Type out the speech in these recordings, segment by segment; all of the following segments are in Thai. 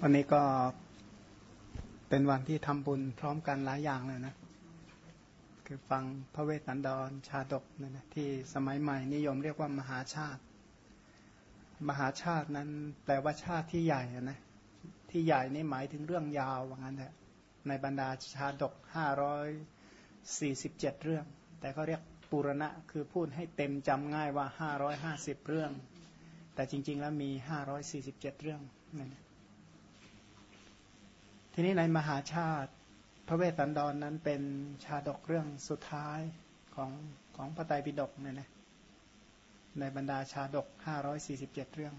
วันนี้ก็เป็นวันที่ทำบุญพร้อมกันหลายอย่างเลยนะคือฟังพระเวสสันดรชาดกเนี่ยนะที่สมัยใหม่นิยมเรียกว่ามหาชาติมหาชาตินั้นแปลว่าชาติที่ใหญ่นะที่ใหญ่นี่หมายถึงเรื่องยาวว่างั้นแหละในบรรดาชาดก547เรื่องแต่เขาเรียกปุรณะคือพูดให้เต็มจำง่ายว่า550เรื่องแต่จริงๆแล้วมี547เรื่องนั่นทีนี้ในมหาชาติพระเวสสันดร นั้นเป็นชาดกเรื่องสุดท้ายของพระไตรปิฎกเนี่ยนะในบรรดาชาดก547เรื่อง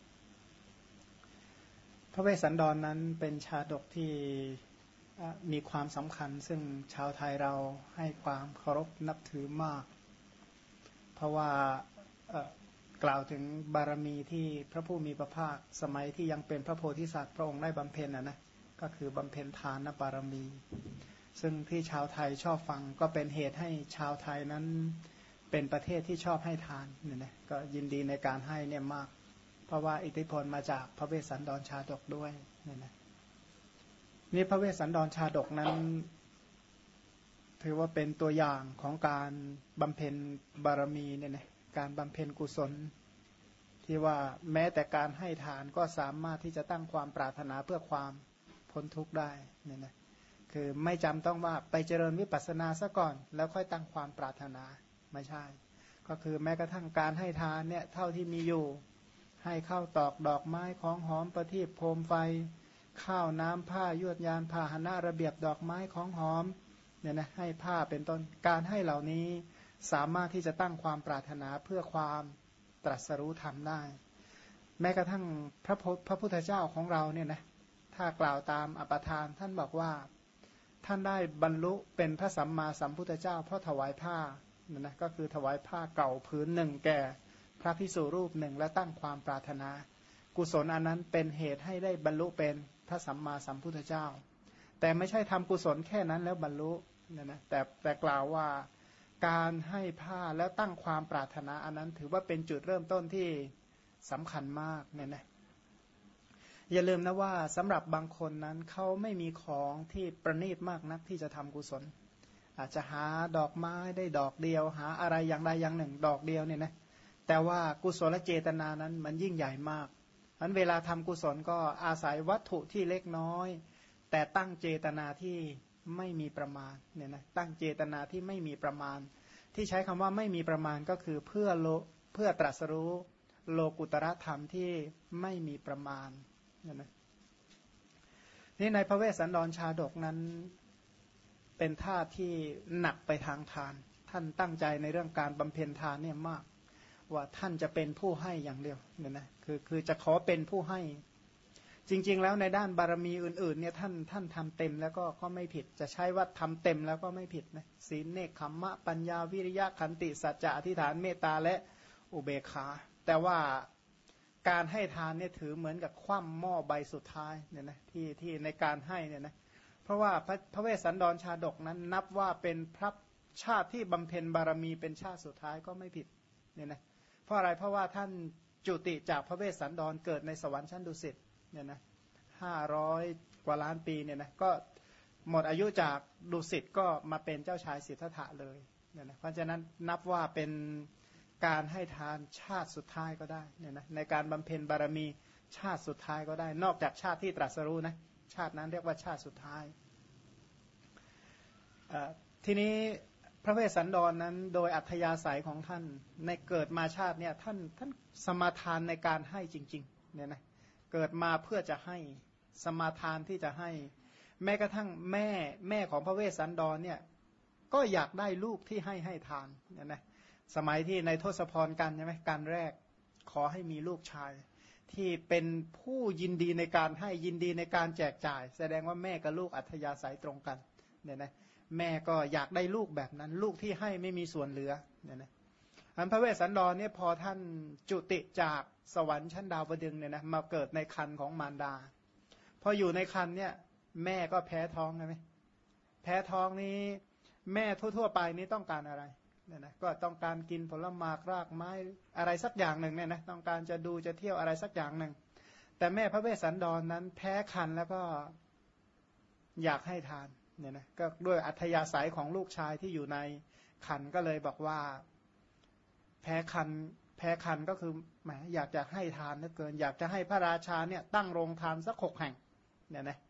พระเวสสันดร นั้นเป็นชาดกที่มีความสำคัญซึ่งชาวไทยเราให้ความเคารพนับถือมากเพราะว่ากล่าวถึงบารมีที่พระผู้มีพระภาคสมัยที่ยังเป็นพระโพธิสัตว์พระองค์ได้บำเพ็ญนะก็คือบำเพ็ญทานบารมีซึ่งที่ชาวไทยชอบฟังก็เป็นเหตุให้ชาวไทยนั้นเป็นประเทศที่ชอบให้ทานเนี่ยนะก็ยินดีในการให้เนี่ยมากเพราะว่าอิทธิพลมาจากพระเวสสันดรชาดกด้วยเนี่ยนะนี่พระเวสสันดรชาดกนั้นถือว่าเป็นตัวอย่างของการบำเพ็ญบารมีเนี่ยนะการบำเพ็ญกุศลที่ว่าแม้แต่การให้ทานก็สามารถที่จะตั้งความปรารถนาเพื่อความพ้นทุกข์ได้เนี่ยนะคือไม่จำต้องว่าไปเจริญวิปัสสนาซะก่อนแล้วค่อยตั้งความปรารถนาไม่ใช่ก็คือแม้กระทั่งการให้ทานเนี่ยเท่าที่มีอยู่ให้ข้าวตอกดอกไม้ของหอมประทีปโคมไฟข้าวน้ำผ้ายวดยานพาหนะระเบียบดอกไม้ของหอมเนี่ยนะให้ผ้าเป็นต้นการให้เหล่านี้สามารถที่จะตั้งความปรารถนาเพื่อความตรัสรู้ธรรมได้แม้กระทั่งพระพุทธเจ้าของเราเนี่ยนะถ้ากล่าวตามอปทานท่านบอกว่าท่านได้บรรลุเป็นพระสัมมาสัมพุทธเจ้าเพราะถวายผ้านะก็คือถวายผ้าเก่าผืนหนึ่งแก่พระภิกษุรูปหนึ่งและตั้งความปรารถนากุศลอันนั้นเป็นเหตุให้ได้บรรลุเป็นพระสัมมาสัมพุทธเจ้าแต่ไม่ใช่ทำกุศลแค่นั้นแล้วบรรลุนะแต่กล่าวว่าการให้ผ้าแล้วตั้งความปรารถนาอันนั้นถือว่าเป็นจุดเริ่มต้นที่สำคัญมากเนี่ยนะอย่าลืมนะว่าสำหรับบางคนนั้นเขาไม่มีของที่ประณีตมากนักที่จะทำกุศลอาจจะหาดอกไม้ได้ดอกเดียวหาอะไรอย่างใดอย่างหนึ่งดอกเดียวเนี่ยนะแต่ว่ากุศลเจตนานั้นมันยิ่งใหญ่มากอันเวลาทำกุศลก็อาศัยวัตถุที่เล็กน้อยแต่ตั้งเจตนาที่ไม่มีประมาณเนี่ยนะตั้งเจตนาที่ไม่มีประมาณที่ใช้คำว่าไม่มีประมาณก็คือเพื่อตรัสรู้โลกุตระธรรมที่ไม่มีประมาณนี่ในพระเวสสันดรชาดกนั้นเป็นท่าที่หนักไปทางทานท่านตั้งใจในเรื่องการบำเพ็ญทานเนี่ยมากว่าท่านจะเป็นผู้ให้อย่างเดียวเนี่ยนะคือจะขอเป็นผู้ให้จริงๆแล้วในด้านบารมีอื่นๆเนี่ยท่านทำเต็มแล้วก็ไม่ผิดจะใช้ว่าทำเต็มแล้วก็ไม่ผิดนะศีลเนกขัมมะปัญญาวิริยะขันติสัจจะอธิษฐานเมตตาและอุเบกขาแต่ว่าการให้ทานเนี่ยถือเหมือนกับคว่ำหม้อใบสุดท้ายเนี่ยนะที่ในการให้เนี่ยนะเพราะว่าพระเวสสันดรชาดกนั้นนับว่าเป็นพระชาติที่บำเพ็ญบารมีเป็นชาติสุดท้ายก็ไม่ผิดเนี่ยนะเพราะอะไรเพราะว่าท่านจุติจากพระเวสสันดรเกิดในสวรรค์ชั้นดุสิตเนี่ยนะ500 กว่าล้านปีเนี่ยนะก็หมดอายุจากดุสิตก็มาเป็นเจ้าชายสิทธัตถะเลยเนี่ยนะเพราะฉะนั้นนับว่าเป็นการให้ทานชาติสุดท้ายก็ได้เนี่ยนะในการบำเพ็ญบารมีชาติสุดท้ายก็ได้นอกจากชาติที่ตรัสรู้นะชาตินั้นเรียกว่าชาติสุดท้ายทีนี้พระเวสสันดรนั้นโดยอัธยาศัยของท่านในเกิดมาชาติเนี่ยท่านสมาทานในการให้จริงๆเนี่ยนะเกิดมาเพื่อจะให้สมาทานที่จะให้แม้กระทั่งแม่ของพระเวสสันดรเนี่ยก็อยากได้ลูกที่ให้ทานเนี่ยนะสมัยที่ในทศพรกันใช่ไหมการแรกขอให้มีลูกชายที่เป็นผู้ยินดีในการให้ยินดีในการแจกจ่ายแสดงว่าแม่กับลูกอัธยาศัยตรงกันเนี่ยนะแม่ก็อยากได้ลูกแบบนั้นลูกที่ให้ไม่มีส่วนเหลือเนี่ยนะอันพระเวสสันดรเนี่ยพอท่านจุติจากสวรรค์ชั้นดาวดึงส์เนี่ยนะมาเกิดในครรภ์ของมารดาพออยู่ในครรภ์เนี่ยแม่ก็แพ้ท้องใช่ไหมแพ้ท้องนี้แม่ทั่วๆไปนี่ต้องการอะไรเนี่ยนะก็ต้องการกินผลไม้รากไม้อะไรสักอย่างหนึ่งเนี่ยนะต้องการจะดูจะเที่ยวอะไรสักอย่างหนึ่งแต่แม่พระเวสสันดรนั้นแพ้คันแล้วก็อยากให้ทานเนี่ยนะก็ด้วยอัธยาศัยของลูกชายที่อยู่ในคันก็เลยบอกว่าแพ้คันก็คือแหมอยากจะให้ทานเหลือเกินอยากจะให้พระราชาเนี่ยตั้งโรงทานสัก6 แห่งเนี่ยนะ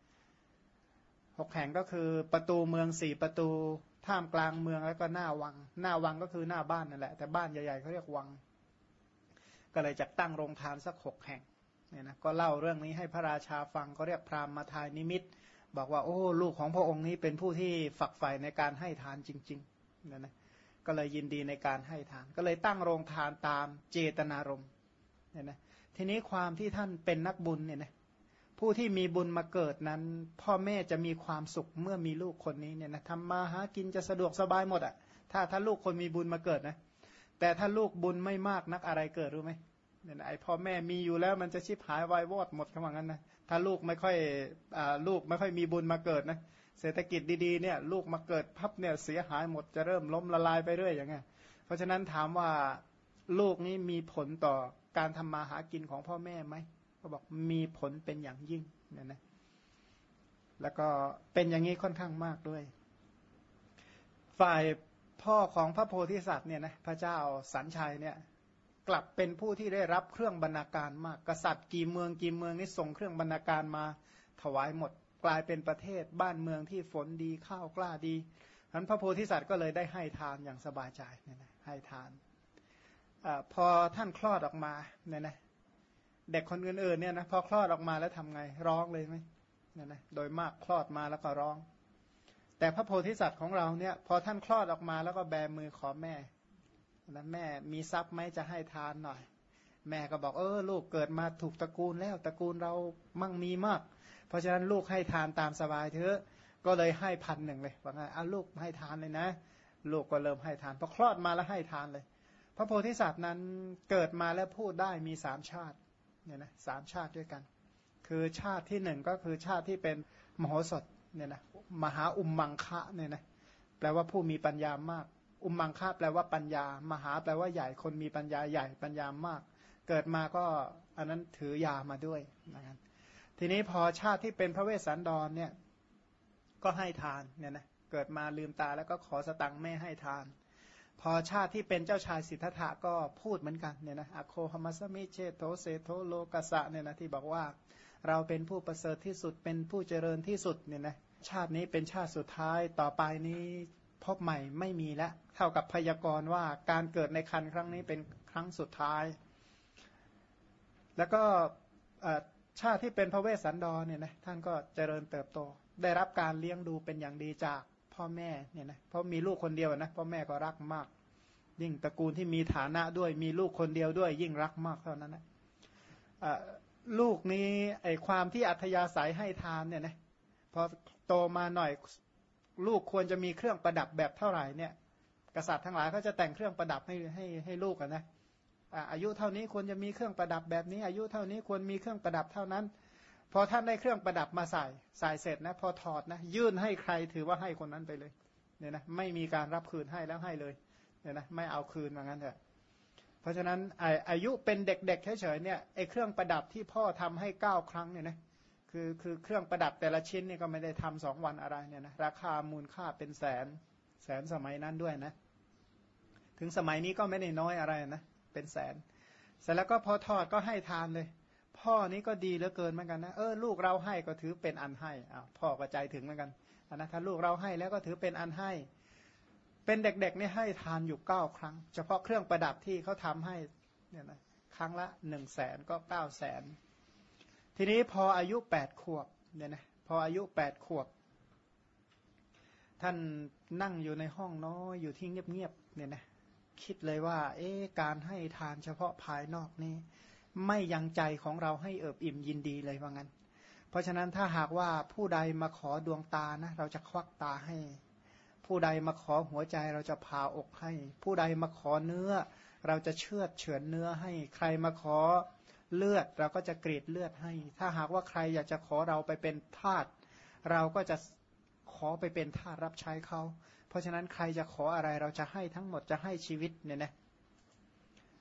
6 แห่งก็คือประตูเมือง4 ประตูท่ามกลางเมืองแล้วก็หน้าวังก็คือหน้าบ้านนั่นแหละแต่บ้านใหญ่ๆเขาเรียกวังก็เลยจะตั้งโรงทานสัก6 แห่งเนี่ยนะก็เล่าเรื่องนี้ให้พระราชาฟังก็เรียกพราหมณ์มาทายนิมิตบอกว่าโอ้ลูกของพระองค์นี้เป็นผู้ที่ฝักใฝ่ในการให้ทานจริงๆเนี่ยนะก็เลยยินดีในการให้ทานก็เลยตั้งโรงทานตามเจตนารมณ์เนี่ยนะทีนี้ความที่ท่านเป็นนักบุญเนี่ยนะผู้ที่มีบุญมาเกิดนั้นพ่อแม่จะมีความสุขเมื่อมีลูกคนนี้เนี่ยนะทำมาหากินจะสะดวกสบายหมดอ่ะถ้าลูกคนมีบุญมาเกิดนะแต่ถ้าลูกบุญไม่มากนักอะไรเกิดรู้ไหมเนี่ยนะไอพ่อแม่มีอยู่แล้วมันจะชิบหายวายวอดหมดคำว่างั้นนะถ้าลูกไม่ค่อยมีบุญมาเกิดนะเศรษฐกิจดีๆเนี่ยลูกมาเกิดพับเนี่ยเสียหายหมดจะเริ่มล้มละลายไปเรื่อยอย่างเงี้ยเพราะฉะนั้นถามว่าลูกนี้มีผลต่อการทำมาหากินของพ่อแม่ไหมเขาบอกมีผลเป็นอย่างยิ่งเนี่ยนะแล้วก็เป็นอย่างนี้ค่อนข้างมากด้วยฝ่ายพ่อของพระโพธิสัตว์เนี่ยนะพระเจ้าสัญชัยเนี่ยกลับเป็นผู้ที่ได้รับเครื่องบรรณาการมากกษัตริย์กี่เมืองนี่ส่งเครื่องบรรณาการมาถวายหมดกลายเป็นประเทศบ้านเมืองที่ฝนดีข้าวกล้าดีฉะนั้นพระโพธิสัตว์ก็เลยได้ให้ทานอย่างสบายใจเนี่ยนะให้ทานพอท่านคลอดออกมาเนี่ยนะเด็กคนอื่นๆเนี่ยนะพอคลอดออกมาแล้วทำไงร้องเลยไหมเนี่ยนะโดยมากคลอดมาแล้วก็ร้องแต่พระโพธิสัตว์ของเราเนี่ยพอท่านคลอดออกมาแล้วก็แบมือขอแม่นะแม่มีทรัพย์ไหมจะให้ทานหน่อยแม่ก็บอกลูกเกิดมาถูกตระกูลแล้วตระกูลเรามั่งมีมากเพราะฉะนั้นลูกให้ทานตามสบายเถอะก็เลยให้1,000เลยว่าไงลูกให้ทานเลยนะลูกก็เริ่มให้ทานพอคลอดมาแล้วให้ทานเลยพระโพธิสัตว์นั้นเกิดมาแล้วพูดได้มี3 ชาติเนี่ยนะ3 ชาติด้วยกันคือชาติที่1ก็คือชาติที่เป็นมโหสถเนี่ยนะมหาอุมมังคะเนี่ยนะแปลว่าผู้มีปัญญามากอุมมังคะแปลว่าปัญญามหาแปลว่าใหญ่คนมีปัญญาใหญ่ปัญญามากเกิดมาก็อันนั้นถือยามาด้วยนะครับทีนี้พอชาติที่เป็นพระเวสสันดรเนี่ยก็ให้ทานเนี่ยนะเกิดมาลืมตาแล้วก็ขอสตังค์แม่ให้ทานพอชาติที่เป็นเจ้าชายสิทธัตถะก็พูดเหมือนกันเนี่ยนะอโคหมัสมิเชโตเสโทโลกัสสะเนี่ยนะที่บอกว่าเราเป็นผู้ประเสริฐที่สุดเป็นผู้เจริญที่สุดเนี่ยนะชาตินี้เป็นชาติสุดท้ายต่อไปนี้พบใหม่ไม่มีแล้วเท่ากับพยากรณ์ว่าการเกิดในครรภ์ครั้งนี้เป็นครั้งสุดท้ายแล้วก็ชาติที่เป็นพระเวสสันดรเนี่ยนะท่านก็เจริญเติบโตได้รับการเลี้ยงดูเป็นอย่างดีจากพ่อแม่เนี่ยนะเพราะมีลูกคนเดียวนะพ่อแม่ก็รักมากยิ่งตระกูลที่มีฐานะด้วยมีลูกคนเดียวด้วยยิ่งรักมากเท่านั้นนะลูกนี้ไอความที่อัธยาศัยให้ทานเนี่ยนะพอโตมาหน่อยลูกควรจะมีเครื่องประดับแบบเท่าไหร่เนี่ยกษัตริย์ทั้งหลายเขาจะแต่งเครื่องประดับให้ลูกกันนะอายุเท่านี้ควรจะมีเครื่องประดับแบบนี้อายุเท่านี้ควรมีเครื่องประดับเท่านั้นพอท่านได้เครื่องประดับมาใส่เสร็จนะพอถอดนะยื่นให้ใครถือว่าให้คนนั้นไปเลยเนี่ยนะไม่มีการรับคืนให้แล้วให้เลยเนี่ยนะไม่เอาคืนว่างั้นเถอะเพราะฉะนั้นอายุเป็นเด็กๆเฉยๆเนี่ยไอ้เครื่องประดับที่พ่อทำให้9 ครั้งเนี่ยนะคือเครื่องประดับแต่ละชิ้นนี่ก็ไม่ได้ทำ2 วันอะไรเนี่ยนะราคามูลค่าเป็นแสนสมัยนั้นด้วยนะถึงสมัยนี้ก็ไม่ได้น้อยอะไรนะเป็นแสนเสร็จแล้วก็พอทอดก็ให้ทานเลยพ่อนี้ก็ดีเหลือเกินเหมือนกันนะลูกเราให้ก็ถือเป็นอันให้พ่อก็ใจถึงเหมือนกันนะถ้าลูกเราให้แล้วก็ถือเป็นอันให้เป็นเด็กๆนี่ให้ทานอยู่9 ครั้งเฉพาะเครื่องประดับที่เขาทำให้เนี่ยนะครั้งละ100,000ก็900,000ทีนี้พออายุ8 ขวบเนี่ยนะพออายุ8 ขวบท่านนั่งอยู่ในห้องน้อยอยู่ที่เงียบๆเนี่ยนะคิดเลยว่าการให้ทานเฉพาะภายนอกนี่ไม่ยังใจของเราให้เอิบอิ่มยินดีเลยว่างั้นเพราะฉะนั้นถ้าหากว่าผู้ใดมาขอดวงตานะเราจะควักตาให้ผู้ใดมาขอหัวใจเราจะผ่าอกให้ผู้ใดมาขอเนื้อเราจะเฉือนเนื้อให้ใครมาขอเลือดเราก็จะกรีดเลือดให้ถ้าหากว่าใครอยากจะขอเราไปเป็นทาสเราก็จะขอไปเป็นทาสรับใช้เขาเพราะฉะนั้นใครจะขออะไรเราจะให้ทั้งหมดจะให้ชีวิตเนี่ยนะ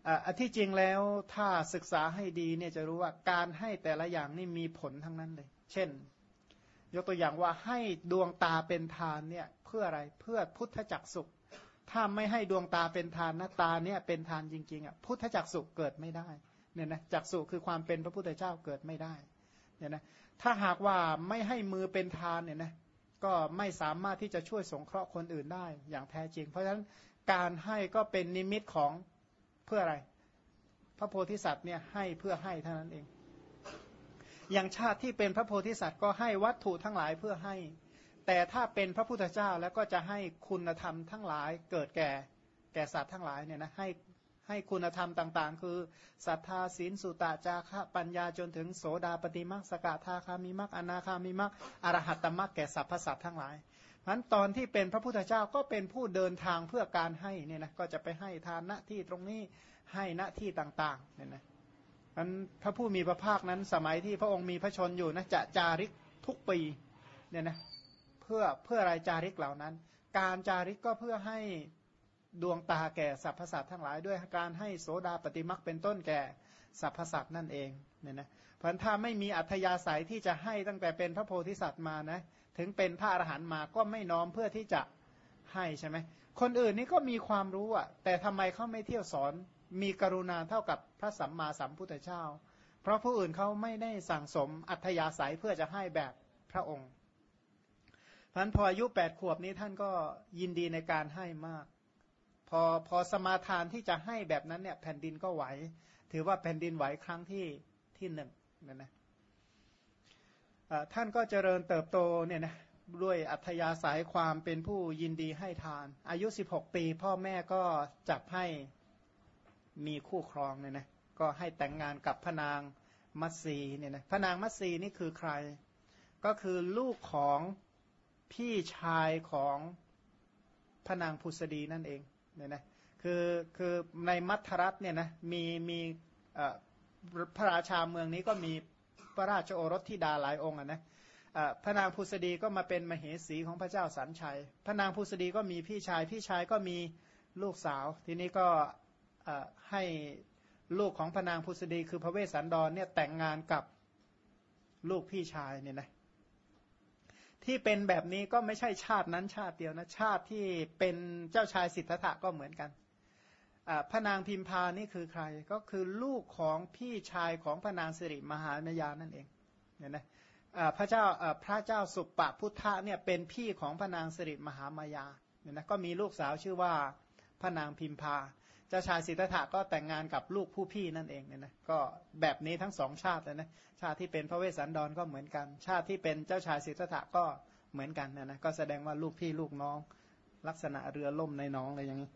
อันที่จริงแล้วถ้าศึกษาให้ดีเนี่ยจะรู้ว่าการให้แต่ละอย่างนี่มีผลทั้งนั้นเลยเช่นยกตัวอย่างว่าให้ดวงตาเป็นทานเนี่ยเพื่ออะไรเพื่อพุทธจักสุขถ้าไม่ให้ดวงตาเป็นทานนะตาเนี่ยเป็นทานจริงๆพุทธจักสุเกิดไม่ได้เนี่ยนะจักสุคือความเป็นพระพุทธเจ้าเกิดไม่ได้เนี่ยนะถ้าหากว่าไม่ให้มือเป็นทานเนี่ยนะก็ไม่สามารถที่จะช่วยสงเคราะห์คนอื่นได้อย่างแท้จริงเพราะฉะนั้นการให้ก็เป็นนิมิตของเพื่ออะไรพระโพธิสัตว์เนี่ยให้เพื่อให้เท่านั้นเองอย่างชาติที่เป็นพระโพธิสัตว์ก็ให้วัตถุทั้งหลายเพื่อให้แต่ถ้าเป็นพระพุทธเจ้าแล้วก็จะให้คุณธรรมทั้งหลายเกิดแก่สัตว์ทั้งหลายเนี่ยนะให้คุณธรรมต่างๆคือศรัทธาศีลสุตะจาคะปัญญาจนถึงโสดาปฏิมรรคสกทาคามิมรรคอนาคามิมรรคอรหัตตมรรคแก่สรรพสัตว์ทั้งหลายเพราะฉะนั้นตอนที่เป็นพระพุทธเจ้าก็เป็นผู้เดินทางเพื่อการให้เนี่ยนะก็จะไปให้ทานณที่ตรงนี้ให้ณที่ต่างๆเนี่ยนะมันพระผู้มีพระภาคนั้นสมัยที่พระองค์มีพระชนอยู่นะจะจาริกทุกปีเนี่ยนะเพื่ออะไรจาริกเหล่านั้นการจาริกก็เพื่อให้ดวงตาแก่สรรพสัตว์ทั้งหลายด้วยการให้โสดาปฏิมรรคเป็นต้นแก่สรรพสัตว์นั่นเองเนี่ยนะเพราะถ้าไม่มีอัธยาศัยที่จะให้ตั้งแต่เป็นพระโพธิสัตว์มานะถึงเป็นพระอรหันต์มาก็ไม่น้อมเพื่อที่จะให้ใช่ไหมคนอื่นนี่ก็มีความรู้อ่ะแต่ทำไมเขาไม่เที่ยวสอนมีกรุณาเท่ากับพระสัมมาสัมพุทธเจ้าเพราะผู้อื่นเขาไม่ได้สั่งสมอัธยาศัยเพื่อจะให้แบบพระองค์เพราะฉะนั้นพออายุ8 ขวบนี้ท่านก็ยินดีในการให้มากพอสมาทานที่จะให้แบบนั้นเนี่ยแผ่นดินก็ไหวถือว่าแผ่นดินไหวครั้งที่หนึ่งนั่นนะท่านก็เจริญเติบโตเนี่ยนะด้วยอัธยาศัยความเป็นผู้ยินดีให้ทานอายุ16 ปีพ่อแม่ก็จับให้มีคู่ครองเนี่ยนะก็ให้แต่งงานกับพระนางมัตสีเนี่ยนะพระนางมัตสีนี่คือใครก็คือลูกของพี่ชายของพระนางพุษดีนั่นเองเนี่ยนะคือในมัทรัฐเนี่ยนะมีพระราชาเมืองนี้ก็มีพระราชโอรสธิดาหลายองค์นะพระนางพุษดีก็มาเป็นมเหสีของพระเจ้าสันชัยพระนางพุษดีก็มีพี่ชายก็มีลูกสาวทีนี้ก็ให้ลูกของพระนางพุษดีคือพระเวสสันดรเนี่ยแต่งงานกับลูกพี่ชายเนี่ยนะที่เป็นแบบนี้ก็ไม่ใช่ชาตินั้นชาติเดียวนะชาติที่เป็นเจ้าชายสิทธัตถะก็เหมือนกันพระนางพิมพานี่คือใครก็คือลูกของพี่ชายของพระนางสิริมหานายานั่นเองเนี่ยนะพระเจ้าสุปปพุทธะเนี่ยเป็นพี่ของพระนางสิริมหามายาเนี่ยนะก็มีลูกสาวชื่อว่าพระนางพิมพาเจ้าชายสิทธัตถะก็แต่งงานกับลูกผู้พี่นั่นเองเนี่ยนะก็แบบนี้ทั้งสองชาติเลยนะชาติที่เป็นพระเวสสันดรก็เหมือนกันชาติที่เป็นเจ้าชายสิทธัตถะก็เหมือนกันนะก็แสดงว่าลูกพี่ลูกน้องลักษณะเรือล่มในน้องอะไรอย่างนี้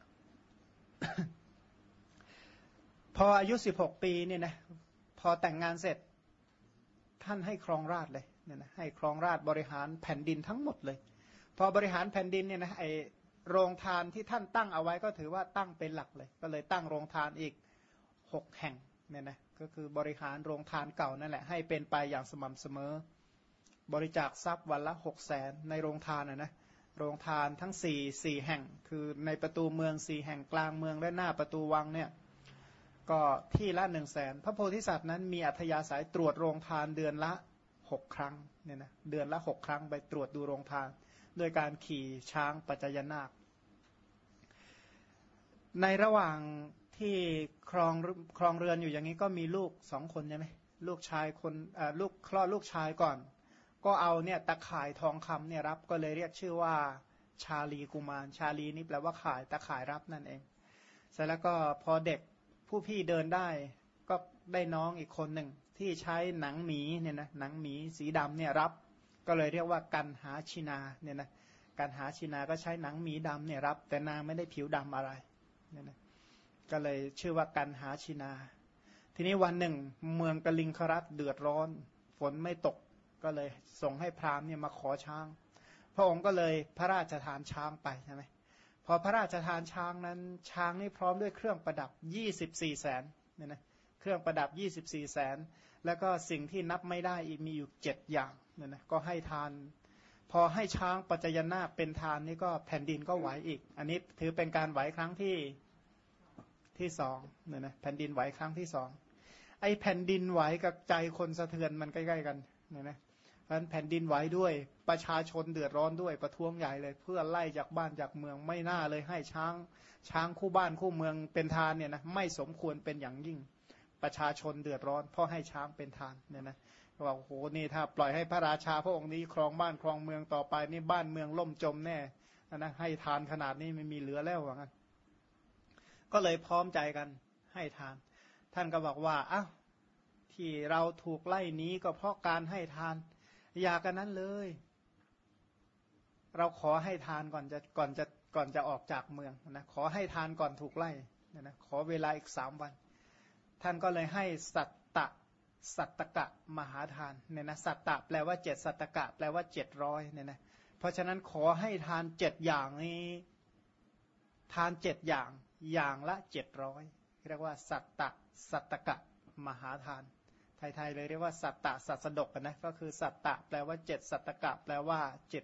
พออายุ16 ปีเนี่ยนะพอแต่งงานเสร็จท่านให้ครองราชเลยเนี่ยนะให้ครองราชบริหารแผ่นดินทั้งหมดเลยพอบริหารแผ่นดินเนี่ยนะไอโรงทานที่ท่านตั้งเอาไว้ก็ถือว่าตั้งเป็นหลักเลยก็เลยตั้งโรงทานอีก6 แห่งเนี่ยนะก็คือบริหารโรงทานเก่านั่นแหละให้เป็นไปอย่างสม่ำเสมอบริจาคทรัพย์วันละ600,000ในโรงทานนะโรงทานทั้ง4แห่งคือในประตูเมือง4 แห่งกลางเมืองและหน้าประตูวังเนี่ยก็ที่ละ100,000พระโพธิสัตว์นั้นมีอัธยาศัยตรวจโรงทานเดือนละ6 ครั้งเนี่ยนะเดือนละ6 ครั้งไปตรวจดูโรงทานโดยการขี่ช้างปัจจยนาคในระหว่างที่ครองเรือนอยู่อย่างนี้ก็มีลูก2 คนใช่ไหมลูกชายลูกคลอดลูกชายก่อนก็เอาเนี่ยตะข่ายทองคำเนี่ยรับก็เลยเรียกชื่อว่าชาลีกุมารชาลีนี่แปลว่าข่ายตะข่ายรับนั่นเองเสร็จแล้วก็พอเด็กผู้พี่เดินได้ก็ได้น้องอีกคนหนึ่งที่ใช้หนังหมีเนี่ยนะหนังหมีสีดำเนี่ยรับก็เลยเรียกว่ากันหาชินาเนี่ยนะกันหาชินาก็ใช้หนังหมีดำเนี่ยรับแต่นางไม่ได้ผิวดำอะไรเนี่ยนะก็เลยชื่อว่ากันหาชินาทีนี้วันหนึ่งเมืองกลิงครัตเดือดร้อนฝนไม่ตกก็เลยส่งให้พราหมณ์เนี่ยมาขอช้างพระองค์ก็เลยพระราชทานช้างไปใช่ไหมพอพระราชทานช้างนั้นช้างนี่พร้อมด้วยเครื่องประดับ24 แสนเนี่ยนะเครื่องประดับ24 แสนแล้วก็สิ่งที่นับไม่ได้อีกมีอยู่7 อย่างเนี่ยนะก็ให้ทานพอให้ช้างปัจจยนาคเป็นทานนี่ก็แผ่นดินก็ไหวอีกอันนี้ถือเป็นการไหวครั้งที่ที่สองเนี่ยนะแผ่นดินไหวครั้งที่สองไอ้แผ่นดินไหวกับใจคนสะเทือนมันใกล้ๆกันเนี่ยนะเพราะฉะนั้นแผ่นดินไหวด้วยประชาชนเดือดร้อนด้วยประท้วงใหญ่เลยเพื่อไล่จากบ้านจากเมืองไม่น่าเลยให้ช้างคู่บ้านคู่เมืองเป็นทานเนี่ยนะไม่สมควรเป็นอย่างยิ่งประชาชนเดือดร้อนเพราะให้ช้างเป็นทานเนี่ยนะว่าโอ้โหนี่ถ้าปล่อยให้พระราชาพระองค์นี้ครองบ้านครองเมืองต่อไปนี่บ้านเมืองล่มจมแน่นะให้ทานขนาดนี้ไม่มีเหลือแล้วว่างั้นก็เลยพร้อมใจกันให้ทานท่านก็บอกว่าอ้าวที่เราถูกไล่นี้ก็เพราะการให้ทานอย่ากันนั้นเลยเราขอให้ทานก่อนจะออกจากเมืองนะขอให้ทานก่อนถูกไล่นะขอเวลาอีก3 วันท่านก็เลยให้สัตตกะมหาทานเนี่ยนะสัตตะแปลว่า7สัตตกะแปลว่า700เนี่ยนะเพราะฉะนั้นขอให้ทาน7อย่างนี้ทาน7อย่างอย่างละ700เรียกว่าสัตตกะมหาทานไทยๆเลยเรียกว่าสัตตะสัตสดกนะก็คือสัตตะแปลว่า7สัตตกะแปลว่า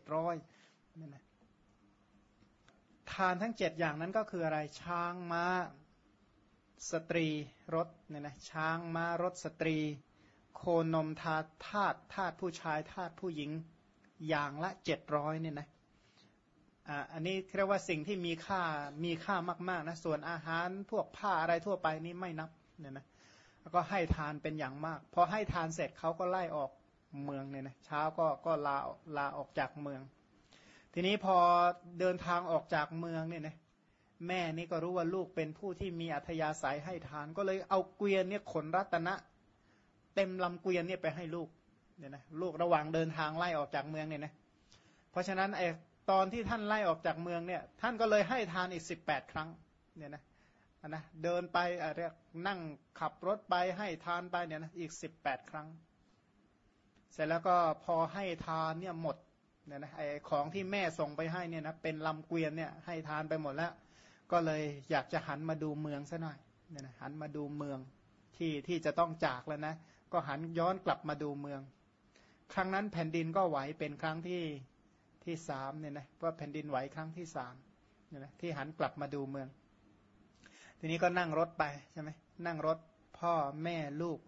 700นั่นนะทานทั้ง7อย่างนั้นก็คืออะไรช้างม้าสตรีรถเนี่ยนะช้างม้ารถสตรีโคนมทาสผู้ชายทาสผู้หญิงอย่างละ700เนี่ยนะอันนี้เรียกว่าสิ่งที่มีค่ามากๆนะส่วนอาหารพวกผ้าอะไรทั่วไปนี่ไม่นับเนี่ยนะแล้วก็ให้ทานเป็นอย่างมากพอให้ทานเสร็จเขาก็ไล่ออกเมืองเนี่ยนะเช้าก็ลาออกจากเมืองทีนี้พอเดินทางออกจากเมืองเนี่ยนะแม่นี่ก็รู้ว่าลูกเป็นผู้ที่มีอัธยาศัยให้ทานก็เลยเอาเกวียนเนี่ยขนรัตนะเต็มลำเกวียนเนี่ยไปให้ลูกเนี่ยนะลูกระหว่างเดินทางไล่ออกจากเมืองเนี่ยนะเพราะฉะนั้นตอนที่ท่านไล่ออกจากเมืองเนี่ยท่านก็เลยให้ทานอีก18 ครั้งเนี่ยนะเดินไปเรียกนั่งขับรถไปให้ทานไปเนี่ยนะอีก18 ครั้งเสร็จแล้วก็พอให้ทานเนี่ยหมดเนี่ยนะไอ้ของที่แม่ส่งไปให้เนี่ยนะเป็นลำเกวียนเนี่ยให้ทานไปหมดแล้วก็เลยอยากจะหันมาดูเมืองซะหน่อยเนี่ยนะหันมาดูเมืองที่จะต้องจากแล้วนะก็หันย้อนกลับมาดูเมืองครั้งนั้นแผ่นดินก็ไหวเป็นครั้งที่3เนี่ยนะว่าแผ่นดินไหวครั้งที่3เนี่ยนะที่หันกลับมาดูเมืองทีนี้ก็นั่งรถไปใช่ไหมนั่งรถพ่อแม่ลูก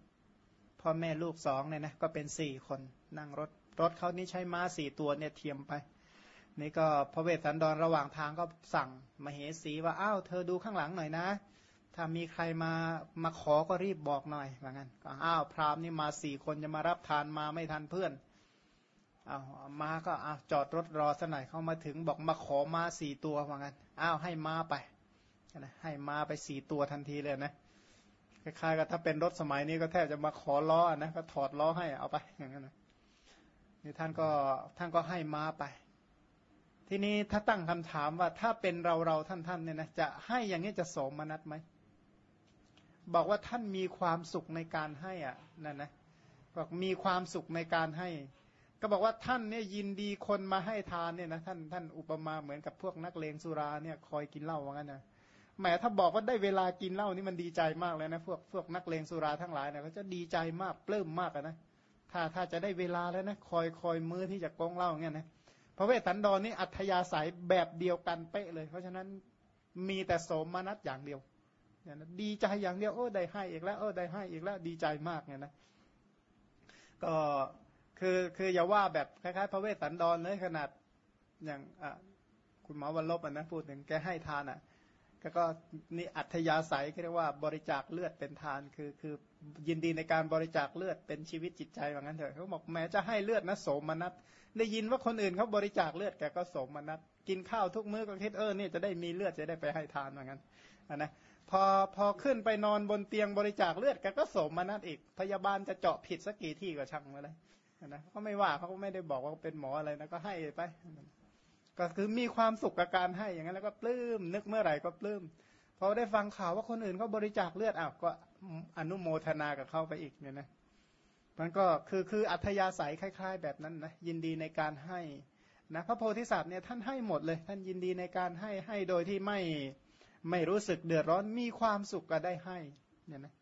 2เนี่ยนะก็เป็น4 คนนั่งรถเขานี่ใช้ม้า4 ตัวเนี่ยเทียมไปนี่ก็พระเวสสันดรระหว่างทางก็สั่งมเหสีว่าอ้าวเธอดูข้างหลังหน่อยนะถ้ามีใครมาขอก็รีบบอกหน่อยว่างั้นก็อ้าวพราหมณ์นี่มา4 คนจะมารับทานมาไม่ทันเพื่อนอ้าวม้าก็อ้าวจอดรถรอสักหน่อยเขามาถึงบอกมาขอม้า4 ตัวว่างั้นอ้าวให้ม้าไปนะให้ม้าไป4 ตัวทันทีเลยนะคล้ายๆกับถ้าเป็นรถสมัยนี้ก็แทบจะมาขอล้อนะก็ถอดล้อให้เอาไปอย่างนั้นนะนี่ท่านก็ให้ม้าไปทีนี้ถ้าตั้งคำถามว่าถ้าเป็นเราท่านเนี่ยนะจะให้อย่างนี้จะโสมนัสไหมบอกว่าท่านมีความสุขในการให้อ่ะนั่นนะบอกมีความสุขในการให้ก็บอกว่าท่านเนี่ยยินดีคนมาให้ทานเนี่ยนะท่านอุปมาเหมือนกับพวกนักเลงสุราเนี่ยคอยกินเหล้าว่างั้นนะแหมถ้าบอกว่าได้เวลากินเหล้านี่มันดีใจมากเลยนะพวกนักเลงสุราทั้งหลายเนี่ยเขาจะดีใจมากปลื้มมากนะถ้าจะได้เวลาแล้วนะคอยมื้อที่จะกงเหล้าอย่างเงี้ยนะพระเวสสันดรนี่อัธยาศัยแบบเดียวกันเป๊ะเลยเพราะฉะนั้นมีแต่โสมนัสอย่างเดียวเนี่ยนะดีใจอย่างเดียวโอ้ได้ให้อีกแล้วได้ให้อีกแล้วดีใจมากเนี่ยนะก็คืออย่าว่าแบบคล้ายๆพระเวสสันดรเลยขนาดอย่างคุณหมอวรรลบนะพูดถึงแกให้ทานก็นี่อัธยาศัยเรียกว่าบริจาคเลือดเป็นทานคือยินดีในการบริจาคเลือดเป็นชีวิตจิตใจว่างั้นเถอะเขาบอกแม้จะให้เลือดนะโสมนัสได้ยินว่าคนอื่นเขาบริจาคเลือดแกก็โสมนัสกินข้าวทุกมื้อก็คิดนี่จะได้มีเลือดจะได้ไปให้ทานว่างั้นนะพอขึ้นไปนอนบนเตียงบริจาคเลือดแกก็โสมนัสอีกพยาบาลจะเจาะผิดสักกี่ที่ก็ช่างมาเลยนะเขาไม่ว่าเขาก็ไม่ได้บอกว่าเป็นหมออะไรนะก็ให้ไปก็คือมีความสุขกับการให้อย่างนั้นแล้วก็ปลื้มนึกเมื่อไหร่ก็ปลื้มพอได้ฟังข่าวว่าคนอื่นเขาบริจาคเลือดก็อนุโมทนากับเขาไปอีกเนี่ยนะมันก็คืออัธยาศัยคล้ายๆแบบนั้นนะยินดีในการให้นะพระโพธิสัตว์เนี่ยท่านให้หมดเลยท่านยินดีในการให้โดยที่ไม่รู้สึกเดือดร้อนมีความสุขก็ได้ให้เนี่ยนะ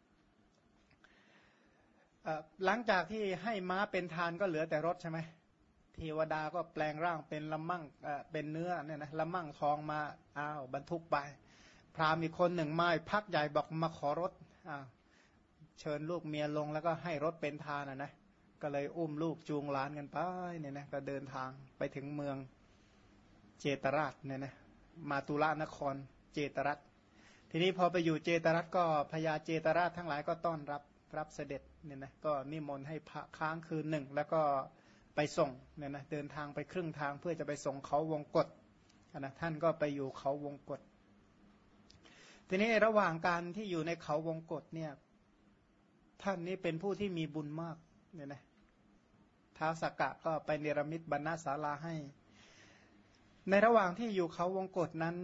หลังจากที่ให้ม้าเป็นทานก็เหลือแต่รถใช่ไหมเทวดาก็แปลงร่างเป็นละมั่งเป็นเนื้อเนี่ยนะละมั่งทองมาบรรทุกไปพราหมณ์อีกคนหนึ่งมาพักใหญ่บอกมาขอรถเชิญลูกเมียลงแล้วก็ให้รถเป็นทานนะก็เลยอุ้มลูกจูงหลานกันไปเนี่ยนะก็เดินทางไปถึงเมืองเจตราชเนี่ยนะมาตุลานครเจตรัฐทีนี้พอไปอยู่เจตรัฐก็พญาเจตราชทั้งหลายก็ต้อนรับเสด็จเนี่ยนะก็นิมนต์ให้ค้างคืนหนึ่งแล้วก็ไปส่งเนี่ยนะเดินทางไปครึ่งทางเพื่อจะไปส่งเขาวงกฏนะท่านก็ไปอยู่เขาวงกฏทีนี้ระหว่างการที่อยู่ในเขาวงกฏเนี่ยท่านนี้เป็นผู้ที่มีบุญมากเนี่ยนะท้าวสักกะก็ไปเนรมิตบรรณศาลาให้ในระหว่างที่อยู่เขาวงกฏนั้น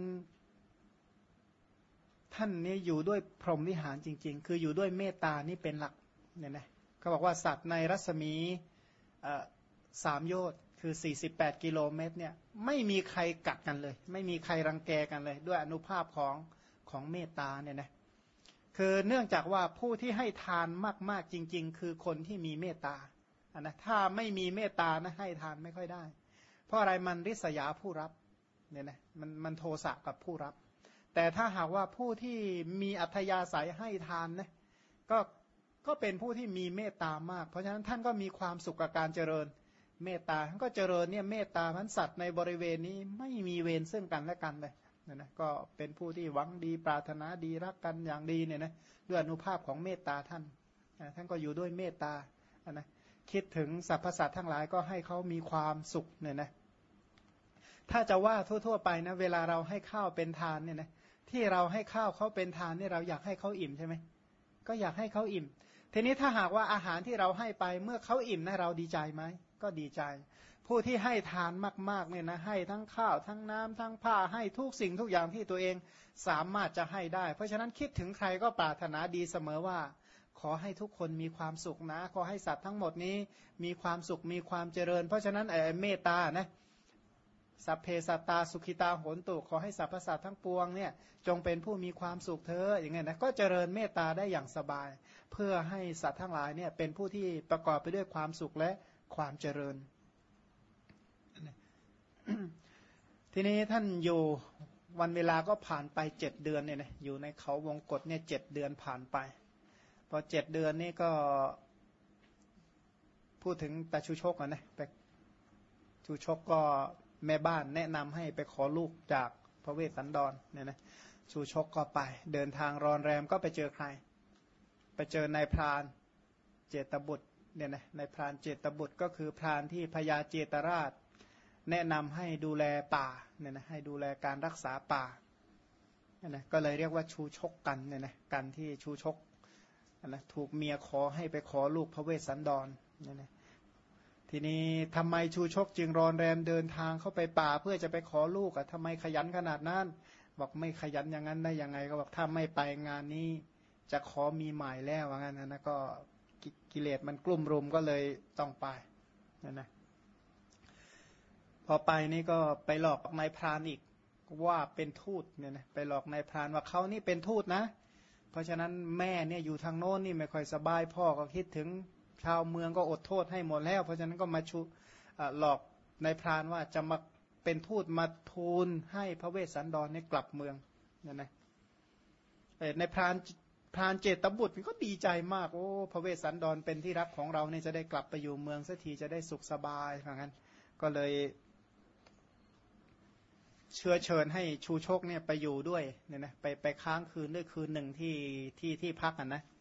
ท่านนี้อยู่ด้วยพรหมวิหารจริงๆคืออยู่ด้วยเมตตานี่เป็นหลักเนี่ยนะเขาบอกว่าสัตว์ในรัศมี3 โยชน์คือ48 กิโลเมตรเนี่ยไม่มีใครกัดกันเลยไม่มีใครรังแกกันเลยด้วยอนุภาพของเมตตาเนี่ยนะคือเนื่องจากว่าผู้ที่ให้ทานมากๆจริงๆคือคนที่มีเมตตานะถ้าไม่มีเมตตานะให้ทานไม่ค่อยได้เพราะอะไรมันริษยาผู้รับเนี่ยนะมันโทสะกับผู้รับแต่ถ้าหากว่าผู้ที่มีอัธยาศัยให้ทานนะก็เป็นผู้ที่มีเมตตามากเพราะฉะนั้นท่านก็มีความสุขกับการเจริญเมตตาท่านก็เจริญเนี่ยเมตตาพันสัตว์ในบริเวณนี้ไม่มีเวรซึ่งกันและกันเลยนะก็เป็นผู้ที่หวังดีปรารถนาดีรักกันอย่างดีเนี่ยนะด้วยอนุภาพของเมตตาท่านก็อยู่ด้วยเมตตานะคิดถึงสรรพสัตว์ทั้งหลายก็ให้เขามีความสุขเนี่ยนะถ้าจะว่าทั่วๆไปนะเวลาเราให้ข้าวเป็นทานเนี่ยนะที่เราให้ข้าวเขาเป็นทานเนี่ยเราอยากให้เขาอิ่มใช่ไหมก็อยากให้เขาอิ่มทีนี้ถ้าหากว่าอาหารที่เราให้ไปเมื่อเขาอิ่มนะเราดีใจไหมก็ดีใจผู้ที่ให้ทานมากๆเนี่ยนะให้ทั้งข้าวทั้งน้ำทั้งผ้าให้ทุกสิ่งทุกอย่างที่ตัวเองสามารถจะให้ได้เพราะฉะนั้นคิดถึงใครก็ปรารถนาดีเสมอว่าขอให้ทุกคนมีความสุขนะขอให้สัตว์ทั้งหมดนี้มีความสุขมีความเจริญเพราะฉะนั้นเมตตานะสัพเพสัตตาสุขิตาโหนตุขอให้สรรพสัตว์ทั้งปวงเนี่ยจงเป็นผู้มีความสุขเถอะอย่างเงี้ยนะก็เจริญเมตตาได้อย่างสบายเพื่อให้สัตว์ทั้งหลายเนี่ยเป็นผู้ที่ประกอบไปด้วยความสุขและความเจริญทีนี้ท่านอยู่วันเวลาก็ผ่านไป7 เดือนเนี่ยนะอยู่ในเขาวงกฏเนี่ย7 เดือนผ่านไปพอ7 เดือนนี่ก็พูดถึงตาชูชกนะแต่ชูชกก็แม่บ้านแนะนำให้ไปขอลูกจากพระเวสสันดรเนี่ยนะชูชกก็ไปเดินทางรอนแรมก็ไปเจอใครไปเจอนายพรานเจตบุตรเนี่ยนะนายพรานเจตบุตรก็คือพรานที่พญาเจตราชแนะนำให้ดูแลป่าเนี่ยนะให้ดูแลการรักษาป่าเนี่ยนะก็เลยเรียกว่าชูชกกันเนี่ยนะกันที่ชูชกนะถูกเมียขอให้ไปขอลูกพระเวสสันดรเนี่ยนะทีนี้ทำไมชูชกจึงรอนแรมเดินทางเข้าไปป่าเพื่อจะไปขอลูกอ่ะทำไมขยันขนาดนั้นบอกไม่ขยันอย่างนั้นได้ยังไงก็บอกถ้าไม่ไปงานนี้จะขอมีใหม่แล้วว่างั้นนะก็กิเลสมันกลุ่มรุมก็เลยต้องไปนั่นนะพอไปนี่ก็ไปหลอกนายพรานอีกว่าเป็นทูตเนี่ยนะไปหลอกนายพรานว่าเขานี่เป็นทูตนะเพราะฉะนั้นแม่เนี่ยอยู่ทางโน้นนี่ไม่ค่อยสบายพ่อก็คิดถึงชาวเมืองก็อดโทษให้หมดแล้วเพราะฉะนั้นก็มาหลอกนายพรานว่าจะมาเป็นทูตมาทูลให้พระเวสสันดรเนี่ยกลับเมืองเนี่ยนะนายพรานเจตบุตรก็ดีใจมากโอ้พระเวสสันดรเป็นที่รักของเราเนี่ยจะได้กลับไปอยู่เมืองสักทีจะได้สุขสบายอย่างนั้นก็เลยเชิญให้ชูชกเนี่ยไปอยู่ด้วยเนี่ยนะไปค้างคืนด้วยคืนหนึ่งที่พักนะ